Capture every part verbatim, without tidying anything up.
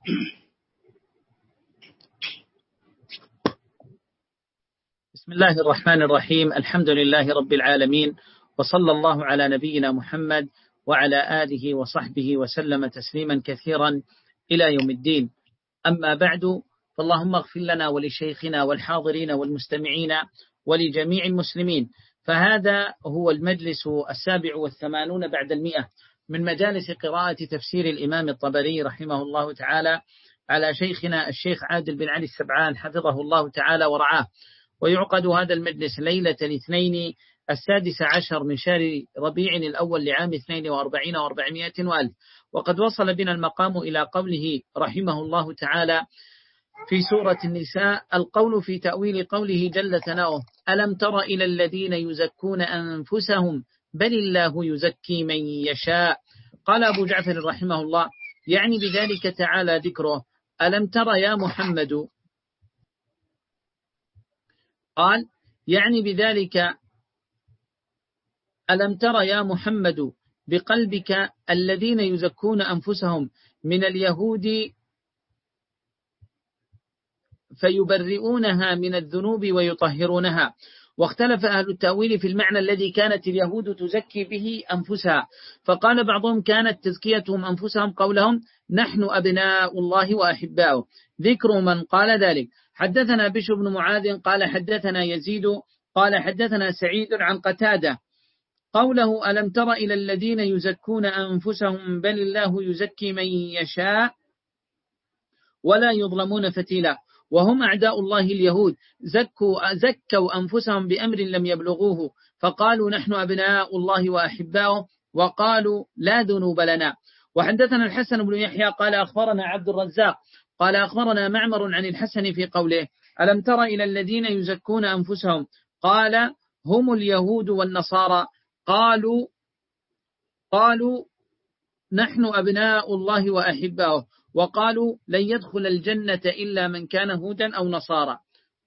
بسم الله الرحمن الرحيم. الحمد لله رب العالمين، وصلى الله على نبينا محمد وعلى آله وصحبه وسلم تسليما كثيرا إلى يوم الدين. أما بعد، فاللهم اغفر لنا ولشيخنا والحاضرين والمستمعين ولجميع المسلمين. فهذا هو المجلس السابع والثمانون بعد المئة من مجالس قراءة تفسير الإمام الطبري رحمه الله تعالى على شيخنا الشيخ عادل بن علي السبعان حفظه الله تعالى ورعاه. ويعقد هذا المجلس ليلة الاثنين السادس عشر من شهر ربيع الأول لعام اثنين وأربعين وأربعمائة وألف. وقد وصل بنا المقام إلى قوله رحمه الله تعالى في سورة النساء: القول في تأويل قوله جل ثناؤه: ألم تر إلى الذين يزكون أنفسهم بل الله يزكي من يشاء. قال أبو جعفر رحمه الله: يعني بذلك تعالى ذكره. ألم تر يا محمد، قال يعني بذلك ألم تر يا محمد بقلبك الذين يزكون أنفسهم من اليهود فيبرئونها من الذنوب ويطهرونها. واختلف أهل التأويل في المعنى الذي كانت اليهود تزكي به أنفسها، فقال بعضهم كانت تزكيتهم أنفسهم قولهم نحن أبناء الله وأحباؤه. ذكر من قال ذلك: حدثنا بشر بن معاذ قال حدثنا يزيد قال حدثنا سعيد عن قتادة قوله ألم تر إلى الذين يزكون أنفسهم بل الله يزكي من يشاء ولا يظلمون فتيلا. وهم أعداء الله اليهود، زكوا, زكوا أنفسهم بأمر لم يبلغوه، فقالوا نحن أبناء الله وأحباؤه، وقالوا لا ذنوب لنا. وحدثنا الحسن بن يحيى قال أخبرنا عبد الرزاق قال أخبرنا معمر عن الحسن في قوله ألم تر إلى الذين يزكون أنفسهم، قال هم اليهود والنصارى. قالوا قالوا نحن أبناء الله وأحباؤه، وقالوا لن يدخل الجنة إلا من كان هودا أو نصارى.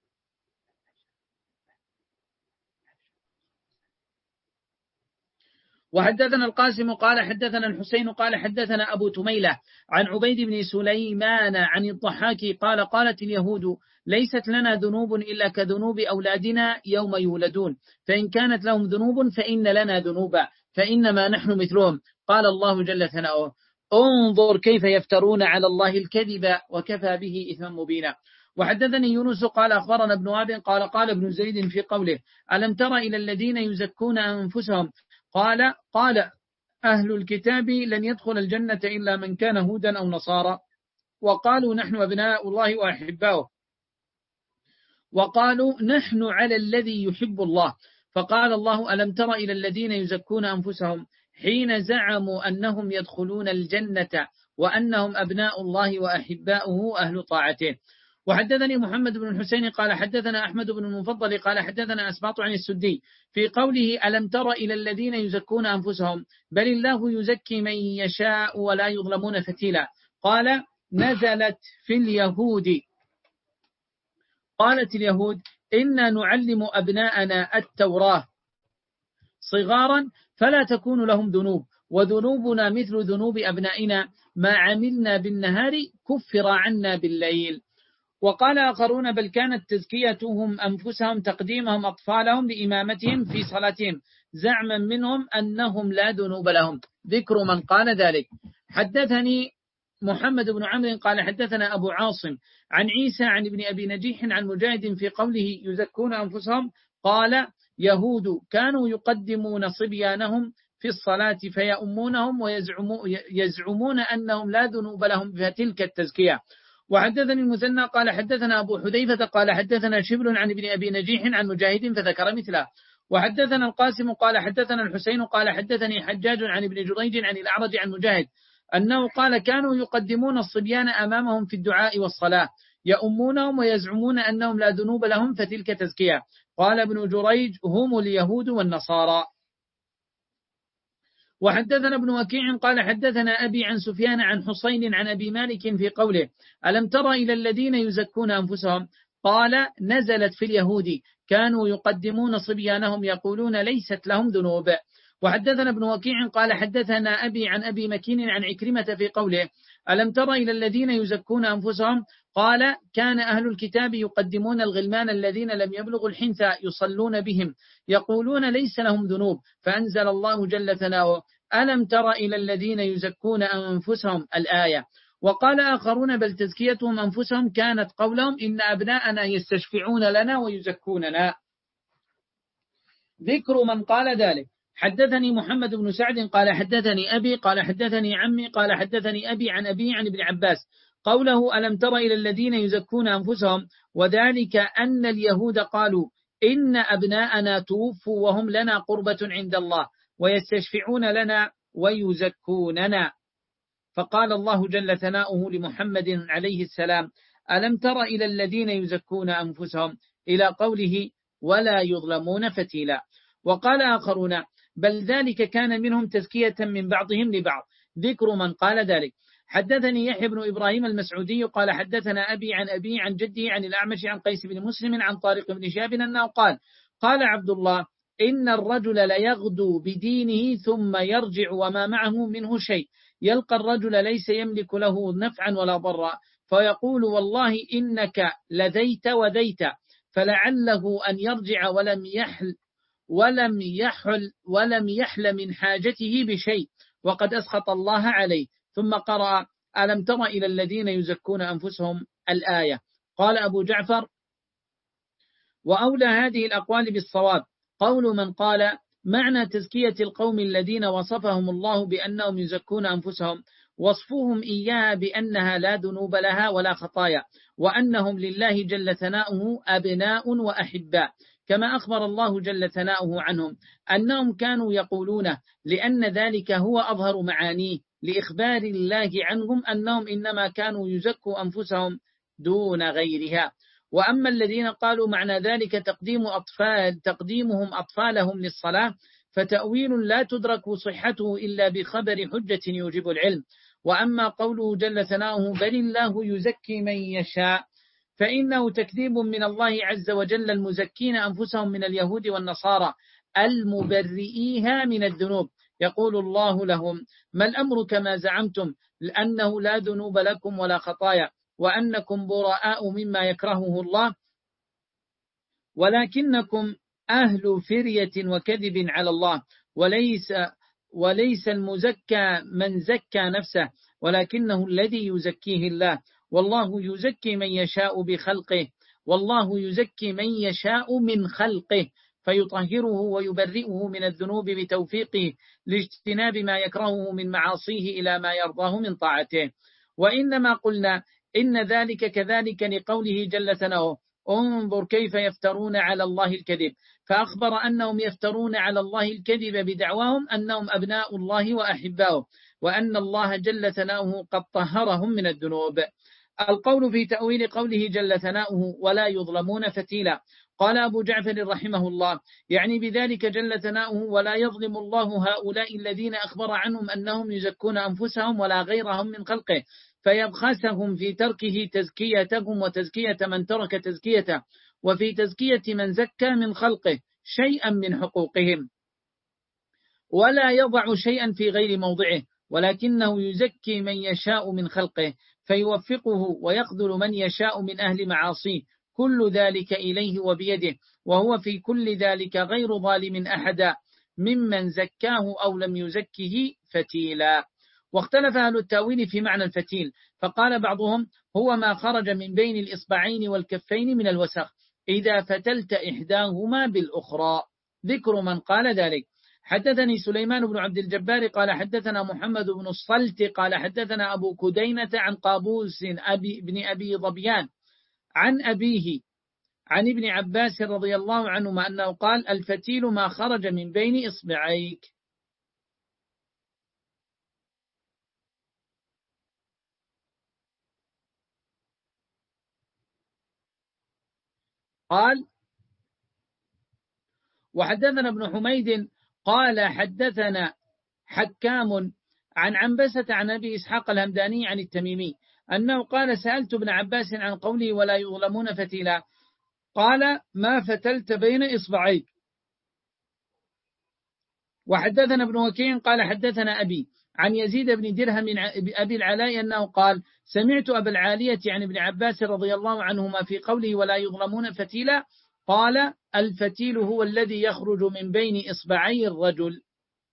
وحدثنا القاسم قال حدثنا الحسين قال حدثنا أبو تميلة عن عبيد بن سليمان عن الضحاك قال قالت اليهود ليست لنا ذنوب إلا كذنوب أولادنا يوم يولدون، فإن كانت لهم ذنوب فإن لنا ذنوبا، فإنما نحن مثلهم. قال الله جل ثناؤه: انظر كيف يفترون على الله الكذب وكفى به إثما مبينا. وحدثني يونس قال أخبرنا ابن وهب قال قال ابن زيد في قوله ألم تر إلى الذين يزكون أنفسهم، قال قال أهل الكتاب لن يدخل الجنة إلا من كان هودا أو نصارى، وقالوا نحن أبناء الله وأحباؤه، وقالوا نحن على الذي يحب الله. فقال الله ألم تر إلى الذين يزكون أنفسهم حين زعموا أنهم يدخلون الجنة وأنهم أبناء الله وأحباؤه أهل طاعته. وحدثني محمد بن الحسين قال حدثنا أحمد بن المفضل قال حدثنا أسباط عن السدي في قوله ألم تر إلى الذين يزكون أنفسهم بل الله يزكي من يشاء ولا يظلمون فتيلا. قال نزلت في اليهود، قالت اليهود إنا نعلم أبناءنا التوراة صغارا فلا تكون لهم ذنوب، وذنوبنا مثل ذنوب أبنائنا، ما عملنا بالنهار كفر عنا بالليل. وقال آخرون بل كانت تزكيتهم أنفسهم تقديمهم أطفالهم لإمامتهم في صلاتهم، زعما منهم أنهم لا ذنوب لهم. ذكر من قال ذلك: حدثني محمد بن عمرو قال حدثنا أبو عاصم عن عيسى عن ابن أبي نجيح عن مجاهد في قوله يزكون أنفسهم، قال يهود كانوا يقدمون صبيانهم في الصلاة فيأمونهم ويزعمون أنهم لا ذنوب لهم فتلك التزكية. وحدثني المثنى قال حدثنا أبو حذيفة قال حدثنا شبل عن ابن أبي نجيح عن مجاهد فذكر مثله. وحدثنا القاسم قال حدثنا الحسين قال حدثني حجاج عن ابن جريج عن الأعرج عن مجاهد أنه قال كانوا يقدمون الصبيان أمامهم في الدعاء والصلاة يأمونهم ويزعمون أنهم لا ذنوب لهم فتلك تزكية. قال ابن جريج هم اليهود والنصارى. وحدثنا ابن وكيع قال حدثنا أبي عن سفيان عن حسين عن أبي مالك في قوله ألم تر إلى الذين يزكون أنفسهم، قال نزلت في اليهود كانوا يقدمون صبيانهم يقولون ليست لهم ذنوب. وحدثنا ابن وكيع قال حدثنا أبي عن أبي مكين عن عكرمة في قوله ألم تر إلى الذين يزكون أنفسهم قال كان أهل الكتاب يقدمون الغلمان الذين لم يبلغوا الحنثى يصلون بهم يقولون ليس لهم ذنوب فأنزل الله جل ثناؤه ألم تر إلى الذين يزكون أنفسهم الآية. وقال آخرون بل تزكيتهم أنفسهم كانت قولهم إن أبناءنا يستشفعون لنا ويزكوننا. ذكر من قال ذلك. حدثني محمد بن سعد قال حدثني أبي قال حدثني عمي قال حدثني أبي عن أبي عن ابن عباس قوله ألم تر إلى الذين يزكون أنفسهم وذلك أن اليهود قالوا إن أبناءنا توفوا وهم لنا قربة عند الله ويستشفعون لنا ويزكوننا. فقال الله جل ثناؤه لمحمد عليه السلام ألم تر إلى الذين يزكون أنفسهم إلى قوله ولا يظلمون فتيلا. وقال آخرون بل ذلك كان منهم تزكية من بعضهم لبعض. ذكر من قال ذلك. حدثني يحيى بن إبراهيم المسعودي قال حدثنا أبي عن أبي عن جدي عن الأعمش عن قيس بن مسلم عن طارق بن شهاب أنه قال قال عبد الله إن الرجل ليغدو بدينه ثم يرجع وما معه منه شيء يلقى الرجل ليس يملك له نفعا ولا ضرا فيقول والله إنك لذيت وذيت فلعله أن يرجع ولم يحل ولم يحل ولم يحل من حاجته بشيء وقد أسخط الله عليه. ثم قرأ ألم تر إلى الذين يزكون أنفسهم الآية. قال أبو جعفر وأولى هذه الأقوال بالصواب قول من قال معنى تزكية القوم الذين وصفهم الله بأنهم يزكون أنفسهم وصفهم إياها بأنها لا ذنوب لها ولا خطايا وأنهم لله جل ثناؤه أبناء وأحباء كما أخبر الله جل ثناؤه عنهم أنهم كانوا يقولون لأن ذلك هو أظهر معانيه لإخبار الله عنهم أنهم إنما كانوا يزكوا أنفسهم دون غيرها. وأما الذين قالوا معنى ذلك تقديم أطفال تقديمهم أطفالهم للصلاة فتأويل لا تدرك صحته إلا بخبر حجة يوجب العلم. وأما قوله جل ثناؤه بل الله يزكي من يشاء فإنه تكذيب من الله عز وجل المزكين أنفسهم من اليهود والنصارى المبرئيها من الذنوب. يقول الله لهم ما الأمر كما زعمتم لأنه لا ذنوب لكم ولا خطايا وأنكم براء مما يكرهه الله ولكنكم أهل فرية وكذب على الله وليس وليس المزكى من زكى نفسه ولكنه الذي يزكيه الله والله يزكي من يشاء بخلقه والله يزكي من يشاء من خلقه فيطهره ويبرئه من الذنوب بتوفيقه لاجتناب ما يكرهه من معاصيه إلى ما يرضاه من طاعته. وإنما قلنا إن ذلك كذلك لقوله جل ثناؤه انظر كيف يفترون على الله الكذب فأخبر أنهم يفترون على الله الكذب بدعواهم أنهم أبناء الله وأحباؤه وأن الله جل ثناؤه قد طهرهم من الذنوب. القول في تأويل قوله جل ثناؤه ولا يظلمون فتيلا. قال أبو جعفر رحمه الله يعني بذلك جل ثناؤه ولا يظلم الله هؤلاء الذين أخبر عنهم أنهم يزكون أنفسهم ولا غيرهم من خلقه فيبخسهم في تركه تزكيتهم وتزكية من ترك تزكيته وفي تزكية من زكى من خلقه شيئا من حقوقهم ولا يضع شيئا في غير موضعه ولكنه يزكي من يشاء من خلقه فيوفقه ويخذل من يشاء من أهل معاصيه كل ذلك إليه وبيده وهو في كل ذلك غير ظالم أحدا ممن زكاه أو لم يزكه فتيلا. واختلف أهل التاويل في معنى الفتيل فقال بعضهم هو ما خرج من بين الإصبعين والكفين من الوسخ إذا فتلت إحداهما بالأخرى. ذكر من قال ذلك. حدثني سليمان بن عبد الجبار قال حدثنا محمد بن الصلت قال حدثنا أبو كدينة عن قابوس أبي بن أبي ظبيان عن أبيه عن ابن عباس رضي الله عنهما أنه قال الفتيل ما خرج من بين إصبعيك. قال وحدثنا ابن حميد قال حدثنا حكام عن عنبسة عن أبي إسحاق الهمداني عن التميمي أنه قال سألت ابن عباس عن قوله ولا يظلمون فتيلا قال ما فتلت بين إصبعيك وحدثنا ابن وكيع قال حدثنا أبي عن يزيد بن درهم أبي العلاء أنه قال سمعت أبا العالية عن ابن عباس رضي الله عنهما في قوله ولا يظلمون فتيلا قال الفتيل هو الذي يخرج من بين إصبعي الرجل.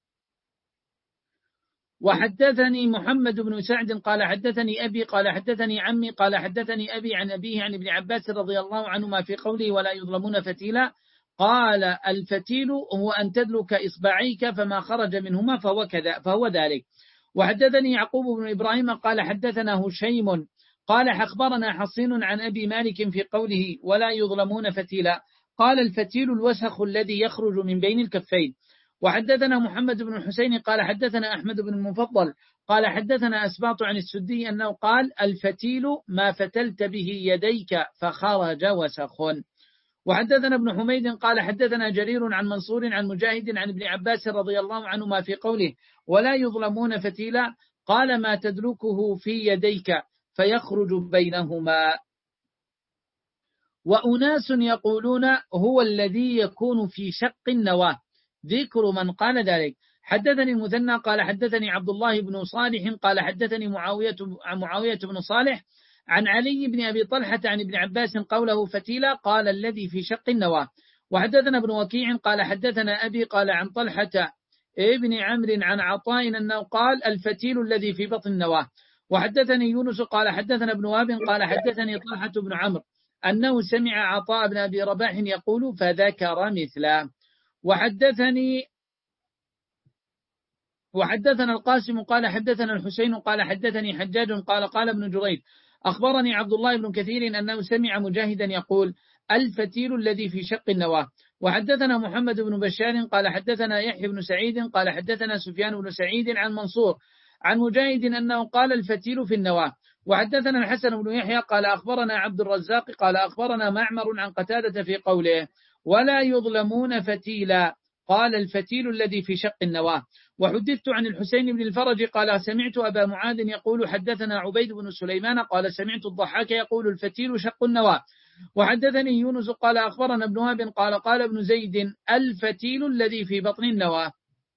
وحدثني محمد بن سعد قال حدثني أبي قال حدثني عمي قال حدثني أبي عن أبيه عن ابن عباس رضي الله عنهما في قوله ولا يظلمون فتيلا قال الفتيل هو أن تدلك إصبعيك فما خرج منهما فهو, كذا فهو ذلك. وحدثني يعقوب بن إبراهيم قال حدثنا هشيم قال أخبرنا حصين عن أبي مالك في قوله ولا يظلمون فتيلا قال الفتيل الوسخ الذي يخرج من بين الكفين. وحدثنا محمد بن الحسين قال حدثنا أحمد بن المفضل قال حدثنا أسباط عن السدي أنه قال الفتيل ما فتلت به يديك فخرج وسخ. وحدثنا ابن حميد قال حدثنا جرير عن منصور عن مجاهد عن ابن عباس رضي الله عنهما في قوله ولا يظلمون فتيلا قال ما تدلكه في يديك فيخرج بينهما. وأناس يقولون هو الذي يكون في شق النواة ذكر من قال ذلك. حدثني المثنى قال حدثني عبد الله بن صالح قال حدثني معاوية, معاوية بن صالح عن علي بن أبي طلحة عن ابن عباس قوله فتيلا قال الذي في شق النواة. وحدثنا ابن وكيع قال حدثنا أبي قال عن طلحة ابن عمرو عن عطاء أنه قال الفتيل الذي في بطن النواة. وحدثني يونس قال حدثنا ابن وهب قال حدثني طلحة بن عمرو أنه سمع عطاء بن أبي رباح يقول فذكر مثله. وحدثني وحدثنا القاسم قال حدثنا الحسين قال حدثني حجاج قال قال ابن جريج أخبرني عبد الله بن كثير أنه سمع مجاهدا يقول الفتيل الذي في شق النواة. وحدثنا محمد بن بشار قال حدثنا يحيى بن سعيد قال حدثنا سفيان بن سعيد عن منصور عن مجاهد أنه قال الفتيل في النواة. وحدثنا الحسن بن يحيى قال أخبرنا عبد الرزاق قال أخبرنا معمر عن قتادة في قوله ولا يظلمون فتيلا قال الفتيل الذي في شق النواة. وحدثت عن الحسين بن الفرج قال سمعت أبا معاذ يقول حدثنا عبيد بن سليمان قال سمعت الضحاك يقول الفتيل شق النواة. وحدثني يونس قال أخبرنا ابن وهب قال قال ابن زيد الفتيل الذي في بطن النواة.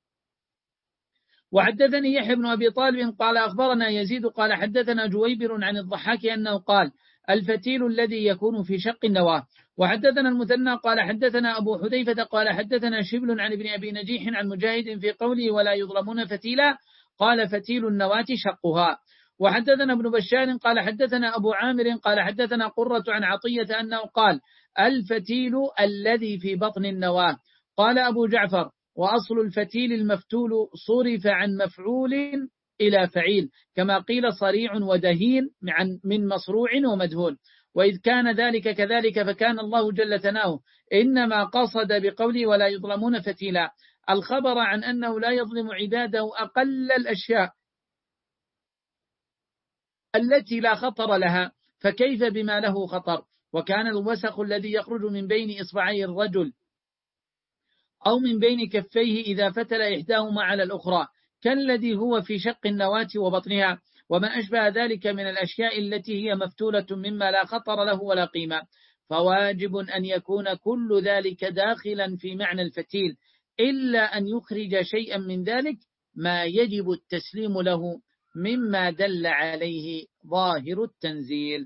وحدثني يحيى بن أبي طالب قال أخبرنا يزيد قال حدثنا جويبر عن الضحاك أنه قال الفتيل الذي يكون في شق النواة. وحدثنا المثنى قال حدثنا أبو حذيفة قال حدثنا شبل عن ابن أبي نجيح عن مجاهد في قوله ولا يظلمون فتيلا قال فتيل النواة شقها. وحدثنا ابن بشار قال حدثنا أبو عامر قال حدثنا قرة عن عطية أنه قال الفتيل الذي في بطن النواة. قال أبو جعفر وأصل الفتيل المفتول صرف عن مفعول إلى فعيل كما قيل صريع ودهين من مصروع ومدهون. وإذ كان ذلك كذلك فكان الله جل ثناؤه إنما قصد بقوله ولا يظلمون فتيلا الخبر عن أنه لا يظلم عباده أقل الأشياء التي لا خطر لها فكيف بما له خطر. وكان الوسخ الذي يخرج من بين إصبعي الرجل أو من بين كفيه إذا فتل إحداهما على الأخرى كالذي هو في شق النواة وبطنها وما أشبه ذلك من الأشياء التي هي مفتولة مما لا خطر له ولا قيمة. فواجب أن يكون كل ذلك داخلا في معنى الفتيل إلا أن يخرج شيئا من ذلك ما يجب التسليم له مما دل عليه ظاهر التنزيل.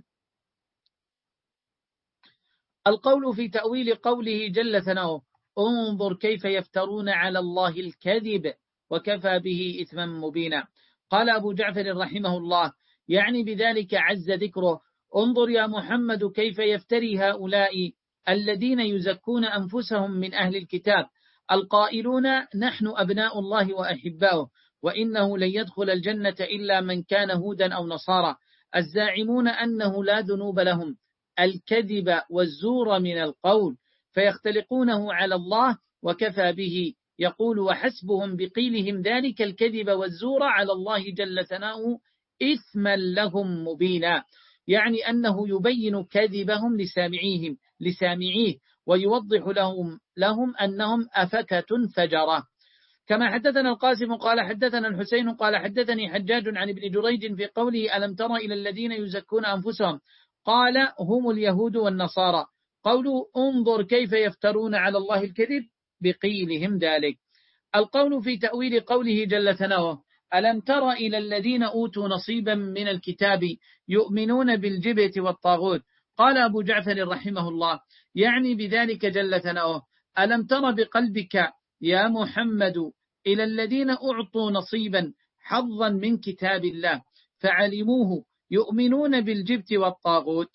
القول في تأويل قوله جل ثناؤه انظر كيف يفترون على الله الكذب وكفى به إثما مبينا. قال أبو جعفر رحمه الله يعني بذلك عز ذكره انظر يا محمد كيف يفتري هؤلاء الذين يزكون أنفسهم من أهل الكتاب القائلون نحن أبناء الله وأحباؤه وإنه لن يدخل الجنة إلا من كان هودا أو نصارى الزاعمون أنه لا ذنوب لهم الكذب والزور من القول فيختلقونه على الله وكفى به يقول وحسبهم بقيلهم ذلك الكذب والزور على الله جل ثناؤه إثما لهم مبينا يعني أنه يبين كذبهم لسامعيهم لسامعيه ويوضح لهم لهم أنهم أفكة فجرة. كما حدثنا القاسم قال حدثنا الحسين قال حدثني حجاج عن ابن جريج في قوله ألم تر إلى الذين يزكون أنفسهم قال هم اليهود والنصارى قولوا انظر كيف يفترون على الله الكذب بقيلهم ذلك القول في تأويل قوله جل ثناؤه: ألم تر إلى الذين أوتوا نصيبا من الكتاب يؤمنون بالجبت والطاغوت. قال أبو جعفر رحمه الله: يعني بذلك جل ثناؤه: ألم تر بقلبك يا محمد إلى الذين أعطوا نصيبا حظا من كتاب الله فعلموه يؤمنون بالجبت والطاغوت،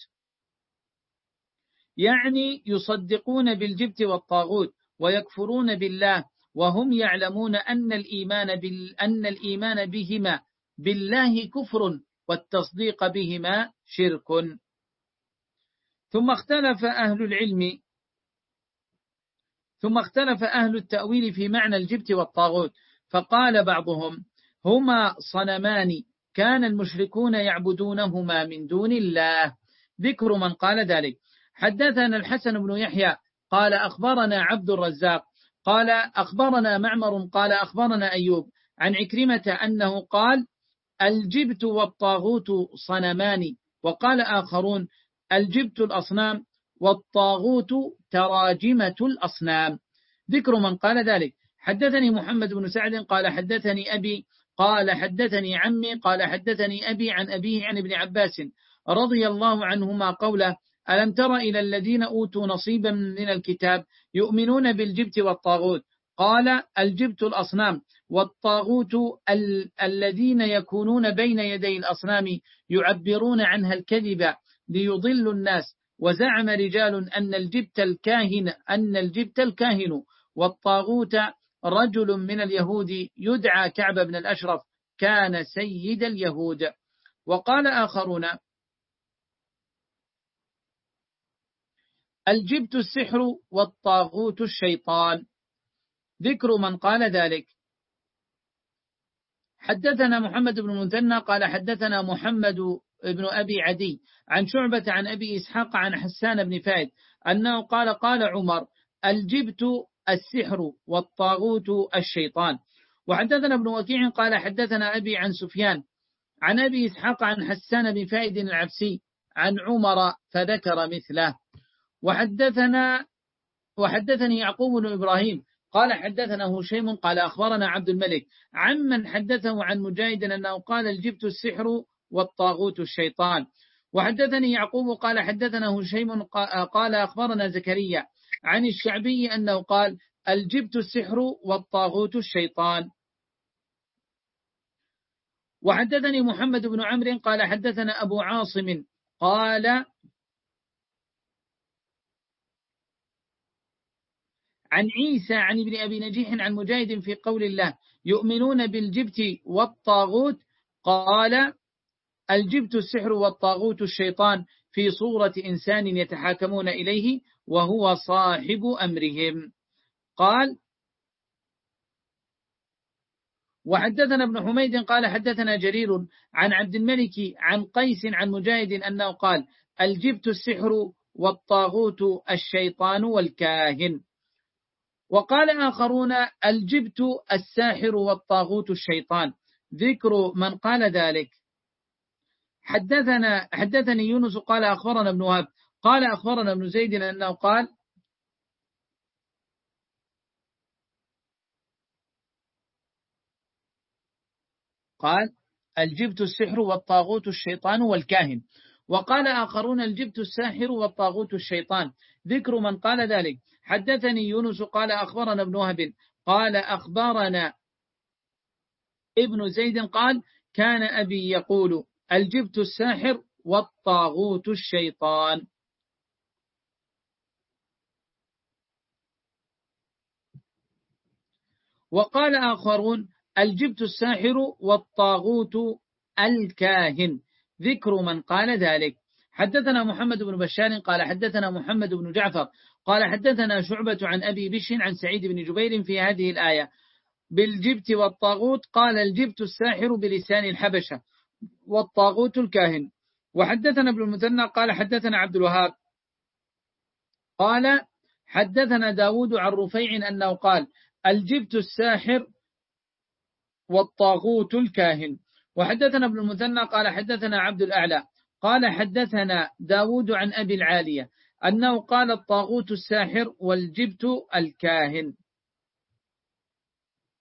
يعني يصدقون بالجبت والطاغوت ويكفرون بالله، وهم يعلمون أن الإيمان, بال أن الإيمان بهما بالله كفر والتصديق بهما شرك. ثم اختلف أهل العلم ثم اختلف أهل التأويل في معنى الجبت والطاغوت، فقال بعضهم: هما صنمان كان المشركون يعبدونهما من دون الله. ذكر من قال ذلك: حدثنا الحسن بن يحيى قال أخبرنا عبد الرزاق قال أخبرنا معمر قال أخبرنا أيوب عن عكرمة أنه قال: الجبت والطاغوت صنمان. وقال آخرون: الجبت الأصنام والطاغوت تراجمة الأصنام. ذكر من قال ذلك: حدثني محمد بن سعد قال حدثني أبي قال حدثني عمي قال حدثني أبي عن أبيه عن ابن عباس رضي الله عنهما قوله: ألم تر إلى الذين أوتوا نصيبا من الكتاب يؤمنون بالجبت والطاغوت. قال: الجبت الأصنام، والطاغوت ال الذين يكونون بين يدي الأصنام يعبرون عنها الكذب ليضلوا الناس. وزعم رجال أن الجبت الكاهن أن الجبت الكاهن والطاغوت رجل من اليهود يدعى كعب بن الأشرف كان سيد اليهود. وقال آخرون: الجبت السحر والطاغوت الشيطان. ذكر من قال ذلك: حدثنا محمد بن المثنى قال حدثنا محمد بن أبي عدي عن شعبة عن أبي إسحاق عن حسان بن فائد أنه قال: قال عمر: الجبت السحر والطاغوت الشيطان. وحدثنا ابن وكيع قال حدثنا أبي عن سفيان عن أبي إسحاق عن حسان بن فائد العبسي عن عمر فذكر مثله. وحدثنا وحدثني يعقوب بن إبراهيم قال حدثنا هشيم قال أخبرنا عبد الملك عمن حدثه عن مجاهد أنه قال: الجبت السحر والطاغوت الشيطان. وحدثني يعقوب قال حدثنا هشيم قال أخبرنا زكريا عن الشعبي أنه قال: الجبت السحر والطاغوت الشيطان. وحدثني محمد بن عمرو قال حدثنا أبو عاصم قال عن عيسى عن ابن أبي نجيح عن مجاهد في قول الله: يؤمنون بالجبت والطاغوت. قال: الجبت السحر والطاغوت الشيطان في صورة إنسان يتحاكمون إليه وهو صاحب أمرهم. قال: وحدثنا ابن حميد قال حدثنا جرير عن عبد الملك عن قيس عن مجاهد أنه قال: الجبت السحر والطاغوت الشيطان والكاهن. وقال آخرون: الجبت الساحر والطاغوت الشيطان. ذكر من قال ذلك: حدثنا حدثني يونس قال أخبرنا ابن وهب قال أخبرنا ابن زيد أنه قال: قال: الجبت السحر والطاغوت الشيطان والكاهن. وقال آخرون: الجبت الساحر والطاغوت الشيطان. ذكر من قال ذلك: حدثني يونس قال أخبرنا ابن وهب قال أخبرنا ابن زيد قال: كان أبي يقول: الجبت الساحر والطاغوت الشيطان. وقال آخرون: الجبت الساحر والطاغوت الكاهن. ذكر من قال ذلك: حدثنا محمد بن بشار قال حدثنا محمد بن جعفر قال حدثنا شعبة عن أبي بشر عن سعيد بن جبير في هذه الآية بالجبت والطاغوت. قال: الجبت الساحر بلسان الحبشة والطاغوت الكاهن. وحدثنا ابن المثنى قال حدثنا عبد الوهاب قال حدثنا داود عن رفيع أنه قال: الجبت الساحر والطاغوت الكاهن. وحدثنا ابن المثنى قال حدثنا عبد الأعلى قال حدثنا داود عن أبي العالية أنه قال: الطاغوت الساحر والجبت الكاهن.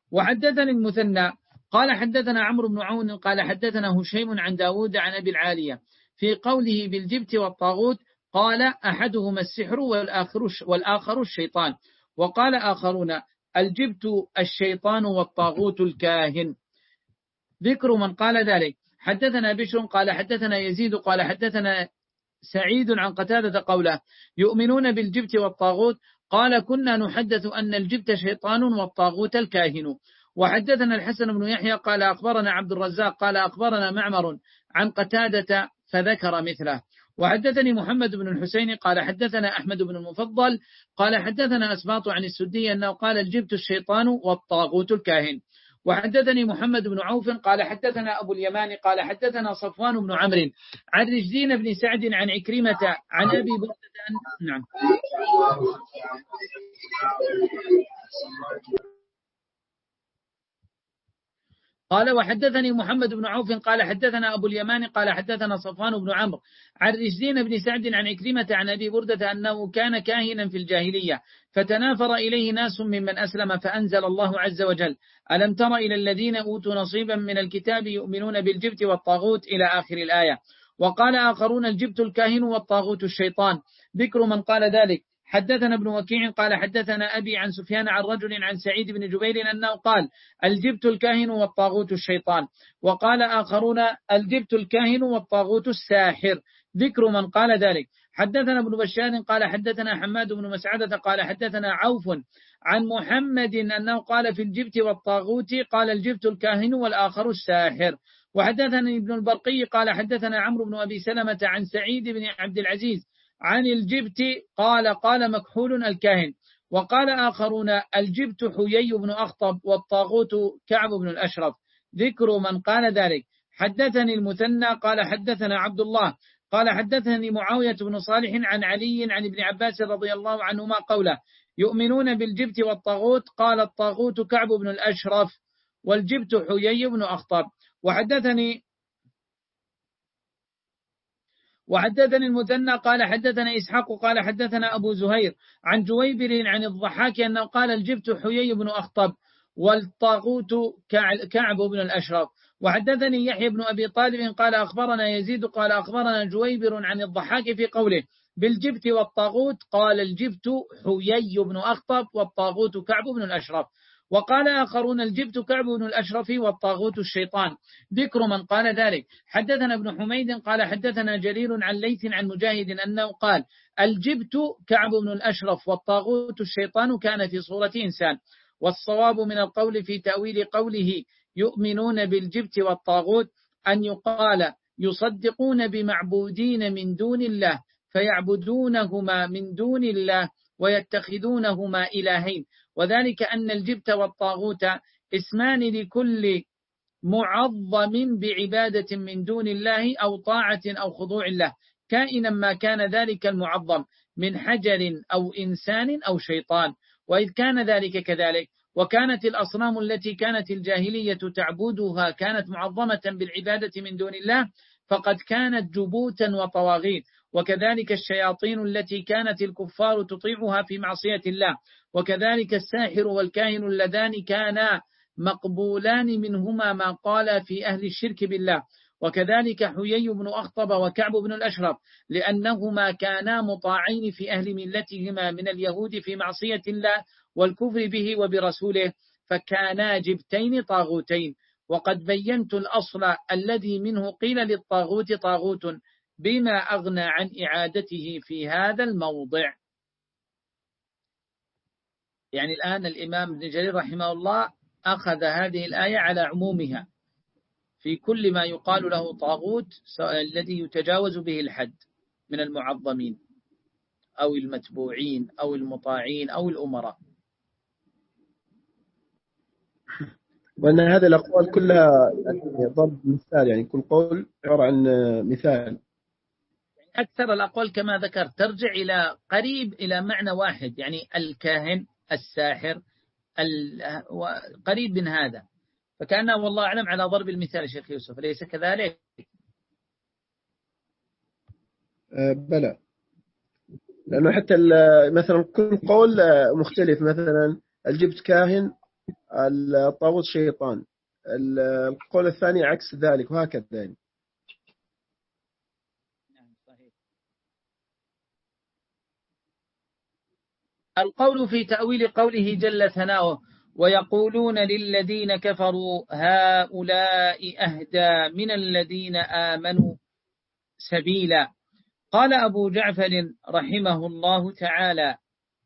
وحدثني المثنى قال حدثنا عمرو بن عون قال حدثنا هشيم عن داود عن أبي العالية في قوله بالجبت والطاغوت قال أحدهما السحر والآخر, والآخر الشيطان، وقال آخرون الجبت الشيطان والطاغوت الكاهن. ذكر من قال ذلك. حدثنا بشر قال حدثنا يزيد قال حدثنا سعيد عن قتادة قوله يؤمنون بالجبت والطاغوت قال كنا نحدث أن الجبت شيطان والطاغوت الكاهن. وحدثنا الحسن بن يحيى قال أخبرنا عبد الرزاق قال أخبرنا معمر عن قتادة فذكر مثله. وحدثني محمد بن الحسين قال حدثنا أحمد بن المفضل قال حدثنا أسباط عن السدي أنه قال الجبت الشيطان والطاغوت الكاهن. وحدثني محمد بن عوف قال حدثنا أبو اليمان قال حدثنا صفوان بن عمرو عن رشدين بن سعد عن عكرمة عن أبي بردة. نعم. قال وحدثني محمد بن عوف قال حدثنا أبو اليمان قال حدثنا صفوان بن عمرو عن رشدين بن سعد عن عكرمة عن أبي بردة أنه كان كاهنا في الجاهلية فتنافر إليه ناس ممن أسلم فأنزل الله عز وجل ألم تر إلى الذين أوتوا نصيبا من الكتاب يؤمنون بالجبت والطاغوت إلى آخر الآية. وقال آخرون الجبت الكاهن والطاغوت الشيطان. ذكر من قال ذلك. حدثنا ابن وكيع قال حدثنا أبي عن سفيان عن رجل عن سعيد بن جبير أنه قال الجبت الكاهن والطاغوت الشيطان. وقال آخرون الجبت الكاهن والطاغوت الساحر. ذكر من قال ذلك. حدثنا ابن بشار قال حدثنا حماد بن مسعدة قال حدثنا عوف عن محمد أنه قال في الجبت والطاغوت قال الجبت الكاهن والآخر الساحر. وحدثني ابن البرقي قال حدثنا عمرو بن أبي سلمة عن سعيد بن عبد العزيز عن الجبت قال قال مكحول الكاهن. وقال آخرون الجبت حيي بن أخطب والطاغوت كعب بن الأشرف. ذكر من قال ذلك. حدثني المثنى قال حدثنا عبد الله قال حدثني معاوية بن صالح عن علي عن ابن عباس رضي الله عنهما قوله يؤمنون بالجبت والطاغوت قال الطاغوت كعب بن الأشرف والجبت حيي بن أخطب. وحدثني وحدثني المثنى قال حدثنا إسحاق قال حدثنا أبو زهير عن جويبر عن الضحاك أنه قال الجبت حيي بن أخطب والطاغوت كعب بن الأشرف. وحدثني يحيى بن أبي طالب قال أخبرنا يزيد قال أخبرنا جويبر عن الضحاك في قوله بالجبت والطاغوت قال الجبت حيي بن أخطب والطاغوت كعب بن الأشرف. وقال آخرون الجبت كعب بن الأشرف والطاغوت الشيطان. ذكر من قال ذلك. حدثنا ابن حميد قال حدثنا جرير عن ليث عن مجاهد أنه قال الجبت كعب بن الأشرف والطاغوت الشيطان كان في صورة إنسان. والصواب من القول في تأويل قوله يؤمنون بالجبت والطاغوت أن يقال يصدقون بمعبودين من دون الله فيعبدونهما من دون الله ويتخذونهما إلهين، وذلك أن الجبت والطاغوت اسمان لكل معظم بعبادة من دون الله أو طاعة أو خضوع له كائنا ما كان ذلك المعظم من حجر أو إنسان أو شيطان. وإذ كان ذلك كذلك وكانت الأصنام التي كانت الجاهلية تعبدها كانت معظمة بالعبادة من دون الله فقد كانت جبوتا وطواغيت، وكذلك الشياطين التي كانت الكفار تطيعها في معصية الله، وكذلك الساحر والكاهن اللذان كانا مقبولان منهما ما قال في أهل الشرك بالله، وكذلك حيي بن أخطب وكعب بن الأشرف لأنهما كانا مطاعين في أهل ملتهما من اليهود في معصية الله والكفر به وبرسوله فكانا جبتين طاغوتين. وقد بينت الأصل الذي منه قيل للطاغوت طاغوت بما أغنى عن إعادته في هذا الموضع. يعني الآن الإمام ابن جرير رحمه الله أخذ هذه الآية على عمومها في كل ما يقال له طاغوت الذي يتجاوز به الحد من المعظمين أو المتبوعين أو المطاعين أو الأمراء. وأن هذه الأقوال كلها يعني ضرب مثال، يعني كل قول عبارة عن مثال. أكثر الأقوال كما ذكرت ترجع إلى قريب إلى معنى واحد، يعني الكاهن الساحر قريب من هذا، فكأنه والله أعلم على ضرب المثال شيخ يوسف، ليس كذلك؟ أه بلى، لأنه حتى مثلا كل قول مختلف، مثلا الجبت كاهن الطاغوت شيطان، القول الثاني عكس ذلك، وهكذا يعني. القول في تأويل قوله جل ثناؤه ويقولون للذين كفروا هؤلاء أهدى من الذين آمنوا سبيلا. قال أبو جعفر رحمه الله تعالى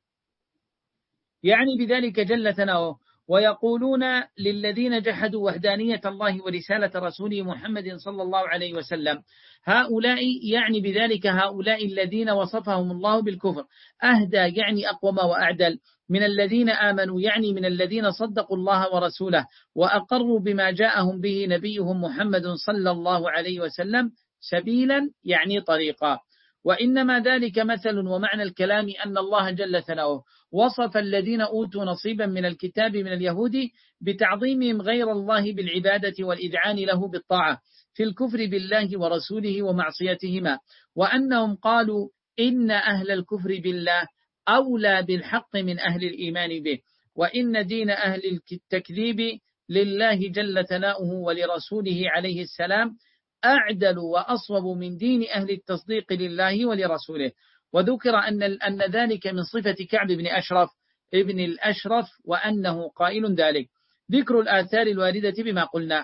يعني بذلك جل ثناؤه ويقولون للذين جحدوا وحدانية الله ورسالة رسوله محمد صلى الله عليه وسلم هؤلاء، يعني بذلك هؤلاء الذين وصفهم الله بالكفر، أهدى يعني أقوم وأعدل من الذين آمنوا، يعني من الذين صدقوا الله ورسوله وأقروا بما جاءهم به نبيهم محمد صلى الله عليه وسلم سبيلا يعني طريقا. وإنما ذلك مثل ومعنى الكلام أن الله جل ثناؤه وصف الذين أوتوا نصيبا من الكتاب من اليهود بتعظيمهم غير الله بالعبادة والإذعان له بالطاعة في الكفر بالله ورسوله ومعصيتهما، وأنهم قالوا إن أهل الكفر بالله أولى بالحق من أهل الإيمان به، وإن دين أهل التكذيب لله جل ثناؤه ولرسوله عليه السلام أعدل وأصوب من دين أهل التصديق لله ولرسوله. وذكر أن أن ذلك من صفة كعب بن أشرف ابن الأشرف وأنه قائل ذلك. ذكر الآثار الواردة بما قلنا.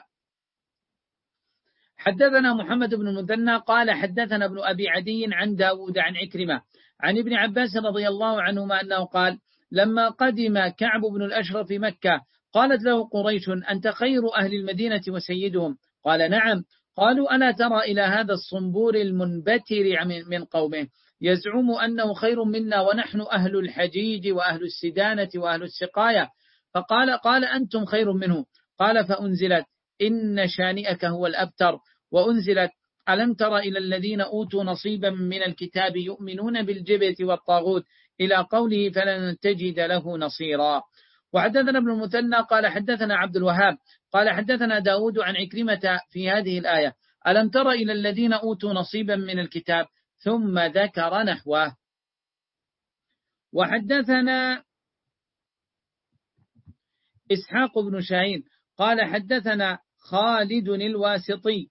حدثنا محمد بن المثنى قال حدثنا ابن أبي عدي عن داود عن عكرمة عن ابن عباس رضي الله عنهما أنه قال لما قدم كعب بن الأشرف مكة قالت له قريش أنت خير أهل المدينة وسيدهم؟ قال نعم. قالوا ألا ترى إلى هذا الصنبور المنبتر من قومه يزعم أنه خير منا ونحن أهل الحجيج وأهل السدانة وأهل السقاية؟ فقال قال أنتم خير منه. قال فأنزلت إن شانئك هو الأبتر، وأنزلت ألم تر إلى الذين أوتوا نصيبا من الكتاب يؤمنون بالجبت والطاغوت إلى قوله فلن تجد له نصيرا. وحدثنا ابن المثنى قال حدثنا عبد الوهاب قال حدثنا داود عن عكرمة في هذه الآية ألم تر إلى الذين أوتوا نصيبا من الكتاب ثم ذكر نحوه. وحدثنا إسحاق بن شاهين قال حدثنا خالد الواسطي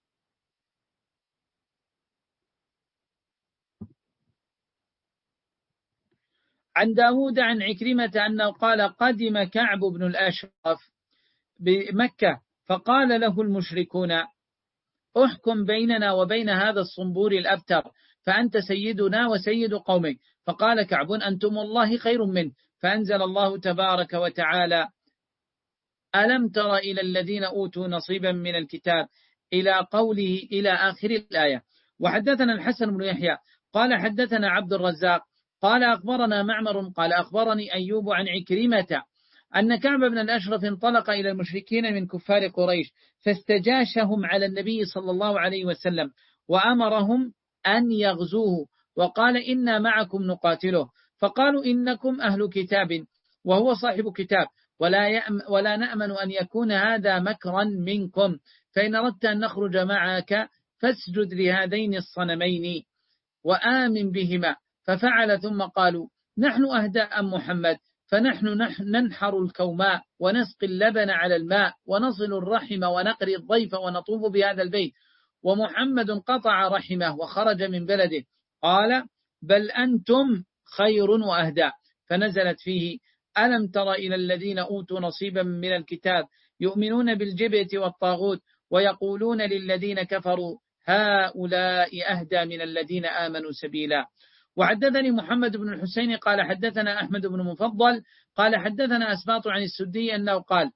عن داود عن عكرمة أنه قال قدم كعب بن الأشرف بمكة فقال له المشركون احكم بيننا وبين هذا الصنبور الأبتر فأنت سيدنا وسيد قومك. فقال كعب أنتم الله خير منه. فأنزل الله تبارك وتعالى ألم تر إلى الذين أوتوا نصيبا من الكتاب إلى قوله إلى آخر الآية. وحدثنا الحسن بن يحيى قال حدثنا عبد الرزاق قال أخبرنا معمر قال أخبرني أيوب عن عكرمة أن كعب بن الأشرف انطلق إلى المشركين من كفار قريش فاستجاشهم على النبي صلى الله عليه وسلم وأمرهم أن يغزوه وقال إنا معكم نقاتله. فقالوا إنكم أهل كتاب وهو صاحب كتاب ولا, يأم ولا نأمن أن يكون هذا مكرا منكم، فإن أردت أن نخرج معك فاسجد لهذين الصنمين وآمن بهما. ففعل ثم قالوا نحن أهداء محمد فنحن ننحر الكوماء ونسقي اللبن على الماء ونصل الرحم ونقري الضيف ونطوف بهذا البيت، ومحمد قطع رحمه وخرج من بلده. قال بل أنتم خير وأهدى. فنزلت فيه ألم تر إلى الذين أوتوا نصيبا من الكتاب يؤمنون بالجبت والطاغوت ويقولون للذين كفروا هؤلاء أهدى من الذين آمنوا سبيلا. وحدثني محمد بن الحسين قال حدثنا أحمد بن مفضل قال حدثنا أسباط عن السدي أنه قال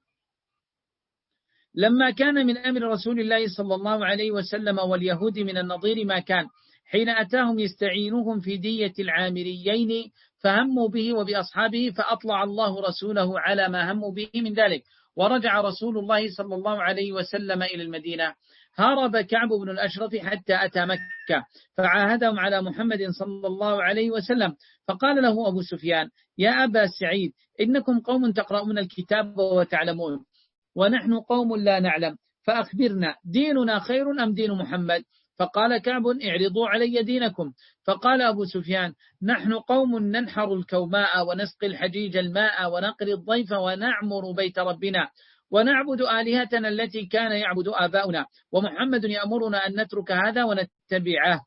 لما كان من أمر رسول الله صلى الله عليه وسلم واليهود من النظير ما كان حين أتاهم يستعينهم في دية العامريين فهموا به وبأصحابه فأطلع الله رسوله على ما هموا به من ذلك، ورجع رسول الله صلى الله عليه وسلم إلى المدينة. هرب كعب بن الأشرف حتى أتى مكة فعاهدهم على محمد صلى الله عليه وسلم. فقال له أبو سفيان يا أبا سعيد إنكم قوم تقرؤون الكتاب وتعلمون ونحن قوم لا نعلم، فأخبرنا ديننا خير أم دين محمد؟ فقال كعب اعرضوا علي دينكم. فقال أبو سفيان نحن قوم ننحر الكوماء ونسقي الحجيج الماء ونقري الضيف ونعمر بيت ربنا ونعبد آلهتنا التي كان يعبد آباؤنا، ومحمد يأمرنا أن نترك هذا ونتبعه.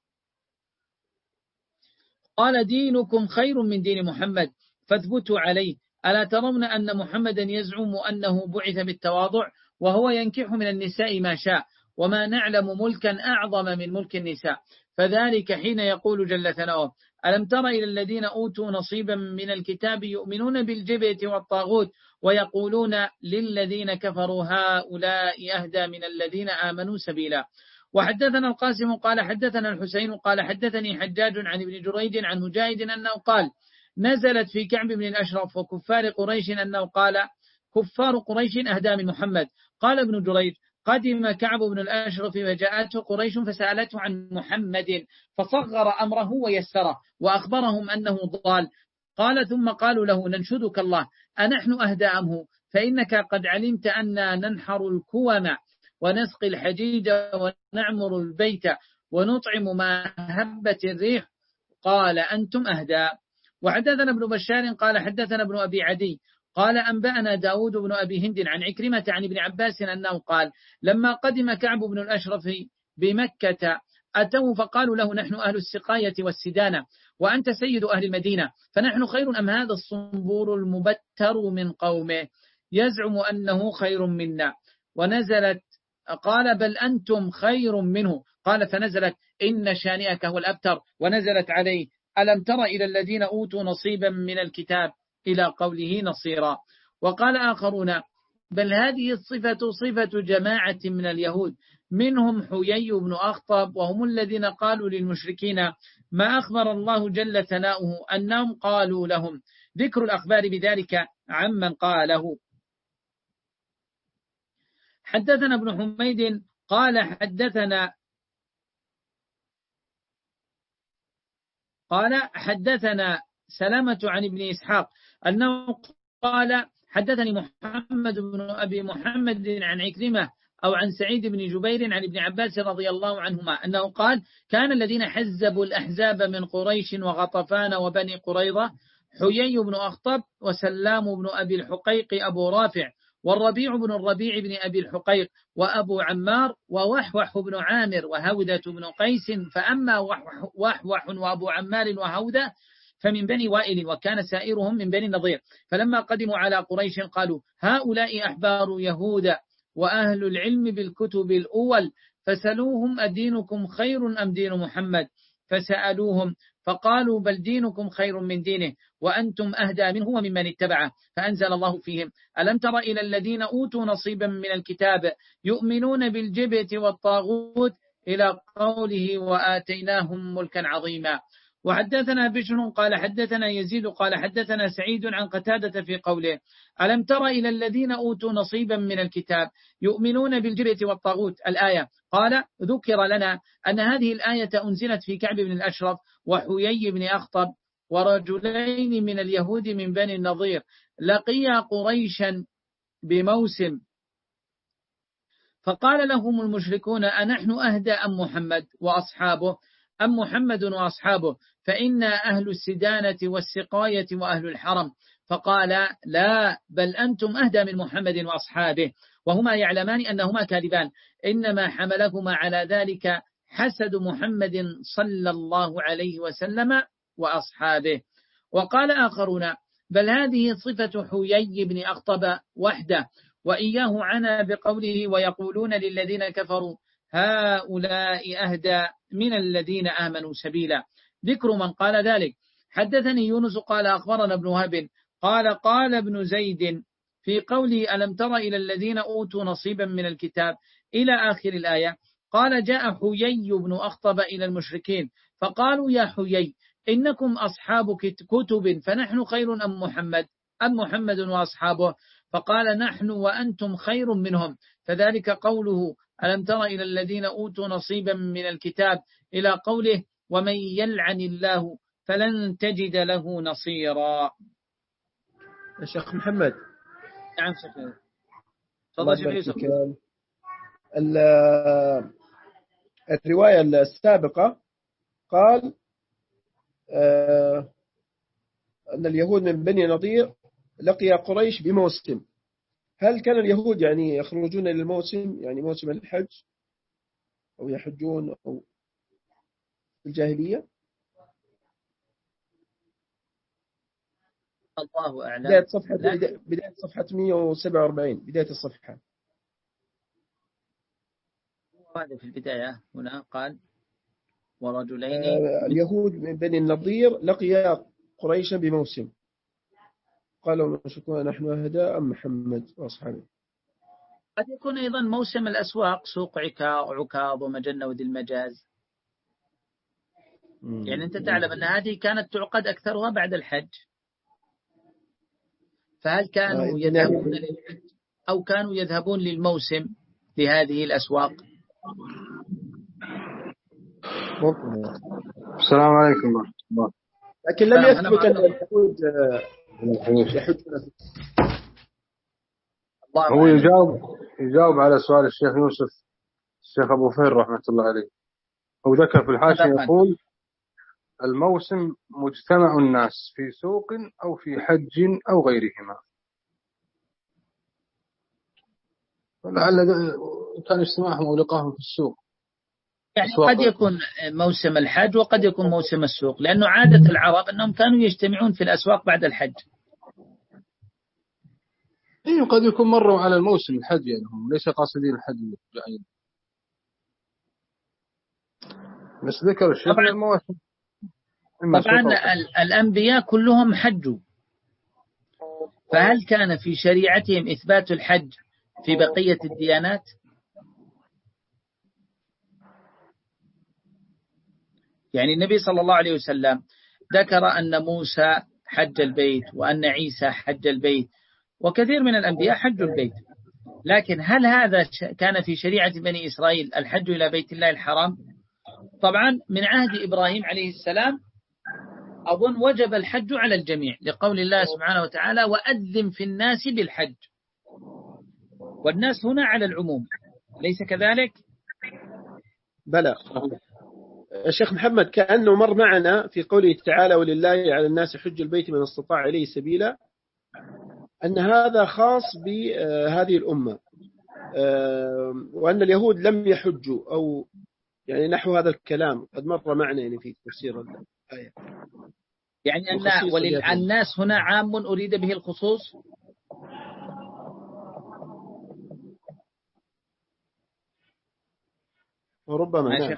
قال دينكم خير من دين محمد فاثبتوا عليه، ألا ترون أن محمدا يزعم أنه بعث بالتواضع وهو ينكح من النساء ما شاء، وما نعلم ملكا أعظم من ملك النساء. فذلك حين يقول جل ثناؤه ألم تر إلى الذين أوتوا نصيبا من الكتاب يؤمنون بالجبت والطاغوت ويقولون للذين كفروا هؤلاء أهدى من الذين آمنوا سبيلا. وحدثنا القاسم قال حدثنا الحسين قال حدثني حجاج عن ابن جريج عن مجاهد أنه قال نزلت في كعب بن الأشرف وكفار قريش أنه قال كفار قريش أهدى من محمد. قال ابن جريج قدم كعب بن الأشرف وجاءته قريش فسألته عن محمد فصغر أمره ويسره وأخبرهم أنه ضال. قال ثم قالوا له ننشدك الله أنحن أهدى أمه، فإنك قد علمت أن ننحر الكوم ونسقي الحجيج ونعمر البيت ونطعم ما هبت الريح. قال أنتم أهدى. وحدثنا ابن بشار قال حدثنا ابن أبي عدي قال أنبأنا داود بن أبي هند عن عكرمة عن ابن عباس أنه قال لما قدم كعب بن الأشرف بمكة أتوا فقالوا له نحن أهل السقاية والسدانة وأنت سيد أهل المدينة، فنحن خير أم هذا الصنبور المبتر من قومه يزعم أنه خير منا؟ ونزلت قال بل أنتم خير منه. قال فنزلت إن شانئك هو الأبتر، ونزلت عليه ألم تر إلى الذين أوتوا نصيبا من الكتاب إلى قوله نصيرا. وقال آخرون بل هذه الصفة صفة جماعة من اليهود منهم حيي بن أخطب، وهم الذين قالوا للمشركين ما أخبر الله جل ثناؤه أنهم قالوا لهم، ذكر الأخبار بذلك عمن قاله. حدثنا ابن حميد قال حدثنا قال حدثنا سلامة عن ابن إسحاق أنه قال حدثني محمد بن أبي محمد عن عكرمة أو عن سعيد بن جبير عن ابن عباس رضي الله عنهما أنه قال كان الذين حزبوا الأحزاب من قريش وغطفان وبني قريظة حيي بن أخطب وسلام بن أبي الحقيق أبو رافع والربيع بن الربيع بن أبي الحقيق وأبو عمار ووحوح بن عامر وهودة بن قيس، فأما وحوح وأبو عمار وهودة فمن بني وائل وكان سائرهم من بني النضير. فلما قدموا على قريش قالوا هؤلاء أحبار يهود وأهل العلم بالكتب الأول، فسألوهم أدينكم خير أم دين محمد؟ فسألوهم فقالوا بل دينكم خير من دينه وأنتم أهدى منه وممن اتبعه. فأنزل الله فيهم ألم تر إلى الذين أوتوا نصيبا من الكتاب يؤمنون بالجبت والطاغوت إلى قوله وآتيناهم ملكا عظيما. وحدثنا بشر قال حدثنا يزيد قال حدثنا سعيد عن قتادة في قوله ألم تر إلى الذين أوتوا نصيبا من الكتاب يؤمنون بالجبت والطاغوت الآية. قال ذكر لنا أن هذه الآية أنزلت في كعب بن الأشرف وحيي بن أخطب ورجلين من اليهود من بني النضير لقيا قريشا بموسم، فقال لهم المشركون أنحن أهدى أم محمد وأصحابه أم محمد وأصحابه؟ فإنا أهل السدانة والسقاية وأهل الحرم. فقال لا بل أنتم أهدى من محمد وأصحابه، وهما يعلمان أنهما كاذبان، إنما حملهما على ذلك حسد محمد صلى الله عليه وسلم وأصحابه. وقال آخرون بل هذه صفة حيي بن أخطب وحده، وإياه عنا بقوله ويقولون للذين كفروا هؤلاء أهدى من الذين آمنوا سبيلا، ذكر من قال ذلك. حدثني يونس قال أخبرنا ابن وهب قال قال ابن زيد في قوله ألم تر إلى الذين أوتوا نصيبا من الكتاب إلى آخر الآية، قال جاء حيي بن أخطب إلى المشركين فقالوا يا حيي إنكم أصحاب كتب فنحن خير أم محمد أم محمد وأصحابه؟ فقال نحن وأنتم خير منهم، فذلك قوله ألم تر إلى الذين أوتوا نصيبا من الكتاب إلى قوله ومن يلعن الله فلن تجد له نصيرا. يا شيخ محمد. نعم شيخ. تفضل شيخ يوسف. الرواية السابقة قال آه أن اليهود من بني نضير لقي قريش بموسم. هل كان اليهود يعني يخرجون للموسم، يعني موسم الحج، أو يحجون أو في الجاهلية؟ الله أعلم. بداية صفحة لكن بداية صفحة مئة وسبعة وأربعين، بداية الصفحة. هذا في البداية هنا قال ورجلين آه من اليهود من بني النضير لقي قريشا بموسم، قالوا نشكونا نحن أهداء أم محمد وأصحابه. قد يكون أيضا موسم الأسواق، سوق عكاظ عكاظ ومجنة وذي المجاز. يعني أنت تعلم أن هذه كانت تعقد أكثرها بعد الحج، فهل كانوا يذهبون للحج أو كانوا يذهبون للموسم لهذه الأسواق؟ السلام عليكم ورحمة الله. لكن لم يثبت أن اليهود يحجون. هو يجاوب يجاوب على سؤال الشيخ يوسف، الشيخ أبو فهر رحمة الله عليه. هو ذكر في الحاشية يقول الموسم مجتمع الناس في سوق أو في حج أو غيرهما، ولعل كان اجتماعهم أو لقاهم في السوق. يعني قد يكون موسم الحج وقد يكون موسم السوق، لأنه عادة العرب أنهم كانوا يجتمعون في الأسواق بعد الحج. إيه قد يكون مروا على الموسم الحج، يعني هم ليس قاصدين الحج يعني. بس ذكر الشيخ طبعا, المواسم طبعا الأنبياء كلهم حجوا، فهل كان في شريعتهم إثبات الحج في بقية الديانات؟ يعني النبي صلى الله عليه وسلم ذكر أن موسى حج البيت وأن عيسى حج البيت وكثير من الأنبياء حجوا البيت، لكن هل هذا كان في شريعة بني إسرائيل الحج إلى بيت الله الحرام؟ طبعا من عهد إبراهيم عليه السلام أظن وجب الحج على الجميع، لقول الله سبحانه وتعالى وأذن في الناس بالحج، والناس هنا على العموم، ليس كذلك؟ بلى. الشيخ محمد كأنه مر معنا في قوله تعالى ولله على الناس حج البيت من استطاع إليه سبيلا، أن هذا خاص بهذه الأمة، وأن اليهود لم يحجوا أو يعني نحو هذا الكلام قد مر معنا يعني في تفسير الآية. يعني أن وللناس هنا عام أريد به الخصوص. وربما نعم.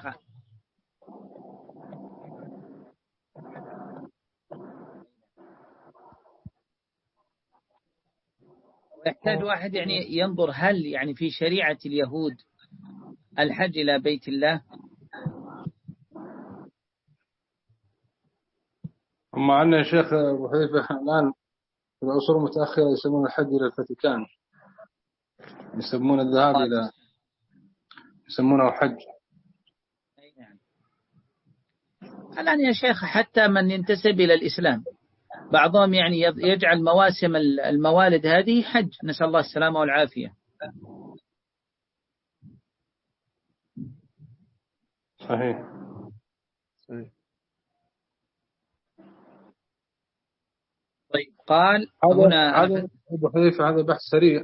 يحتاج واحد يعني ينظر هل يعني في شريعة اليهود الحج إلى بيت الله. هم عندنا يا شيخ أبو حذيفة الآن في العصور المتأخرة يسمون الحج إلى الفاتيكان، يسمون الذهاب إلى يسمونه حج. الآن يا شيخ حتى من ينتسب إلى الإسلام بعضهم يعني يجعل مواسم الموالد هذه حج، نسأل الله السلامة والعافية. صحيح. صحيح. طيب قال هذا هنا هذا أبو حذيفة هذا بحث سريع.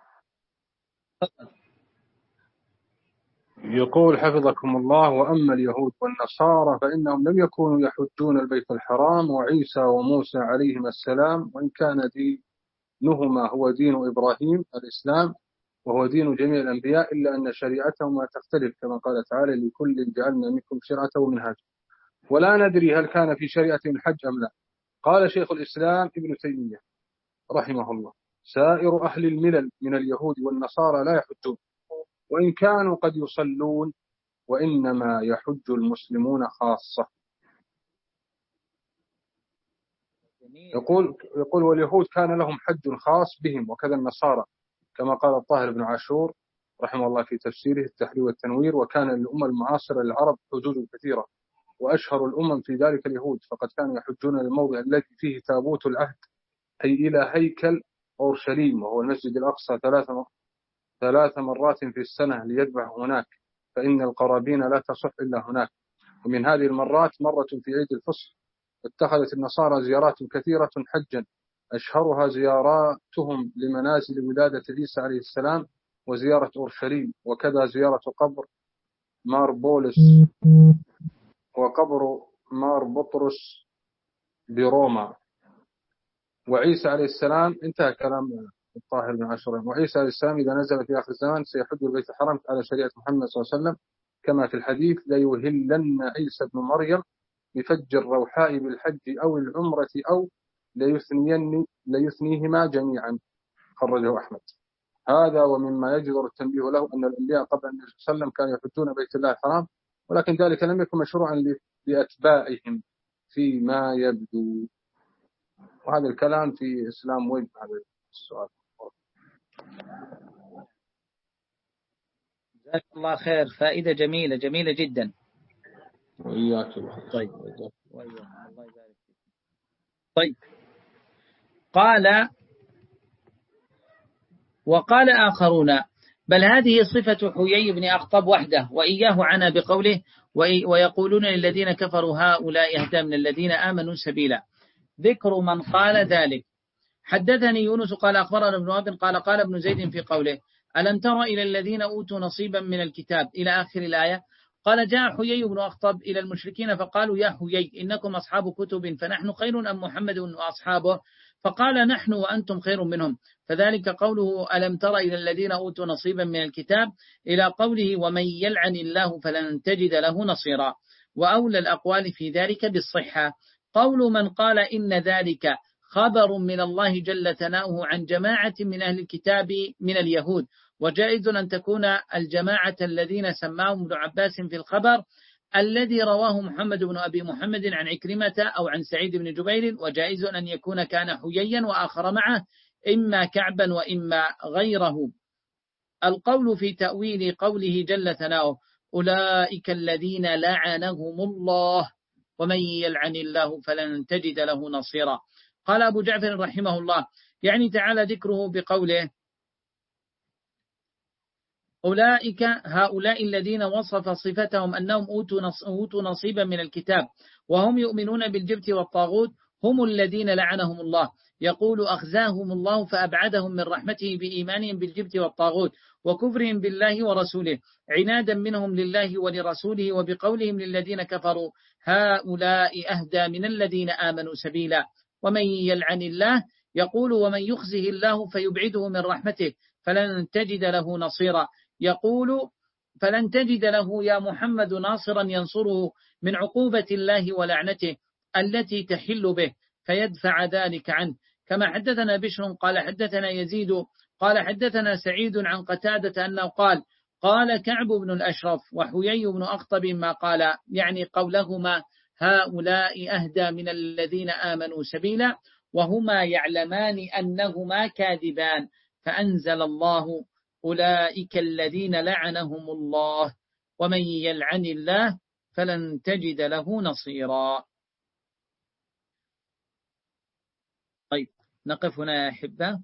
يقول حفظكم الله وأما اليهود والنصارى فإنهم لم يكونوا يحجون البيت الحرام، وعيسى وموسى عليهما السلام وإن كان دينهما هو دين إبراهيم الإسلام وهو دين جميع الأنبياء، إلا أن شريعتهما تختلف كما قال تعالى لكل جعلنا منكم شرعة ومنهاجا، ولا ندري هل كان في شريعتهم الحج أم لا. قال شيخ الإسلام ابن تيمية رحمه الله سائر أهل الملل من اليهود والنصارى لا يحجون وإن كانوا قد يصلون، وإنما يحج المسلمون خاصة. يقول يقول واليهود كان لهم حج خاص بهم وكذا النصارى، كما قال الطاهر بن عاشور رحمه الله في تفسيره التحرير والتنوير، وكان للأمة المعاصرة للعرب حجوج كثيرة وأشهر الأمم في ذلك اليهود، فقد كانوا يحجون للموضع الذي فيه تابوت العهد أي إلى هيكل أورشليم وهو المسجد الأقصى ثلاث ثلاث مرات في السنة ليذبح هناك، فإن القرابين لا تصح إلا هناك. ومن هذه المرات مرة في عيد الفصح اتخذت النصارى زيارات كثيرة حجا، أشهرها زياراتهم لمنازل ولادة عيسى عليه السلام وزيارة أورشليم، وكذا زيارة قبر مار بولس وقبر مار بطرس بروما. وعيسى عليه السلام، انتهى كلام الطاهر بن عاشور، وعيسى عليه السلام إذا نزل في آخر الزمان سيحج البيت الحرام على شريعة محمد صلى الله عليه وسلم، كما في الحديث: ليهلن عيسى بن مريم بفج الروحاء بالحج أو العمرة أو ليثنين ليثنيهما جميعا، خرجه أحمد. هذا ومما يجدر التنبيه له أن الأنبياء قبل النبي صلى الله عليه وسلم كانوا يحجون بيت الله الحرام، ولكن ذلك لم يكن مشروعا لأتباعهم فيما يبدو. وهذا الكلام في إسلام وين هذا السؤال؟ جزاك الله خير، فائدة جميلة جميلة جدا. وإياك. طيب وإياك. الله يبارك فيك. طيب، قال وقال آخرون: بل هذه صفة حيي بن أخطب وحده، وإياه عنا بقوله: ويقولون للذين كفروا هؤلاء أهدى من الذين آمنوا سبيلا. ذكر من قال ذلك. حدثني يونس قال أخبرنا ابن وهب قال قال ابن زيد في قوله: ألم تر إلى الذين أوتوا نصيبا من الكتاب إلى آخر الآية. قال: جاء حيي بن أخطب إلى المشركين فقالوا: يا حيي إنكم أصحاب كتب فنحن خير أم محمد وأصحابه؟ فقال: نحن وأنتم خير منهم. فذلك قوله: ألم تر إلى الذين أوتوا نصيبا من الكتاب إلى قوله: ومن يلعن الله فلن تجد له نصيرا. وأولى الأقوال في ذلك بالصحة قول من قال إن ذلك خبر من الله جل ثناؤه عن جماعة من أهل الكتاب من اليهود، وجائز أن تكون الجماعة الذين سماهم ابن عباس في الخبر الذي رواه محمد بن أبي محمد عن عكرمة أو عن سعيد بن جبير، وجائز أن يكون كان حييا وآخر معه إما كعبا وإما غيره. القول في تأويل قوله جل ثناؤه: أولئك الذين لعنهم الله ومن يلعن الله فلن تجد له نصيرا. قال أبو جعفر رحمه الله: يعني تعالى ذكره بقوله: أولئك هؤلاء الذين وصف صفتهم أنهم أوتوا نصيبا من الكتاب وهم يؤمنون بالجبت والطاغوت هم الذين لعنهم الله. يقول: أخزاهم الله فأبعدهم من رحمته بإيمانهم بالجبت والطاغوت وكفرهم بالله ورسوله عنادا منهم لله ولرسوله، وبقولهم للذين كفروا: هؤلاء أهدى من الذين آمنوا سبيلا. ومن يلعن الله يقول: ومن يخزه الله فيبعده من رحمته فلن تجد له نصيرا. يقول: فلن تجد له يا محمد ناصرا ينصره من عقوبة الله ولعنته التي تحل به فيدفع ذلك عنه. كما حدثنا بشر قال حدثنا يزيد قال حدثنا سعيد عن قتادة أنه قال: قال كعب بن الأشرف وحيي بن أخطب ما قال، يعني قولهما: هؤلاء أهدى من الذين آمنوا سبيلا، وهما يعلمان أنهما كاذبان. فأنزل الله: أولئك الذين لعنهم الله ومن يلعن الله فلن تجد له نصيرا. طيب، نقف هنا يا أحبة.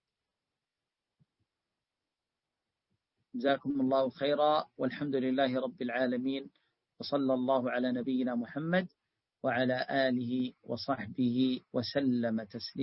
جزاكم الله خيرا، والحمد لله رب العالمين، وصلى الله على نبينا محمد وعلى آله وصحبه وسلم تسليما.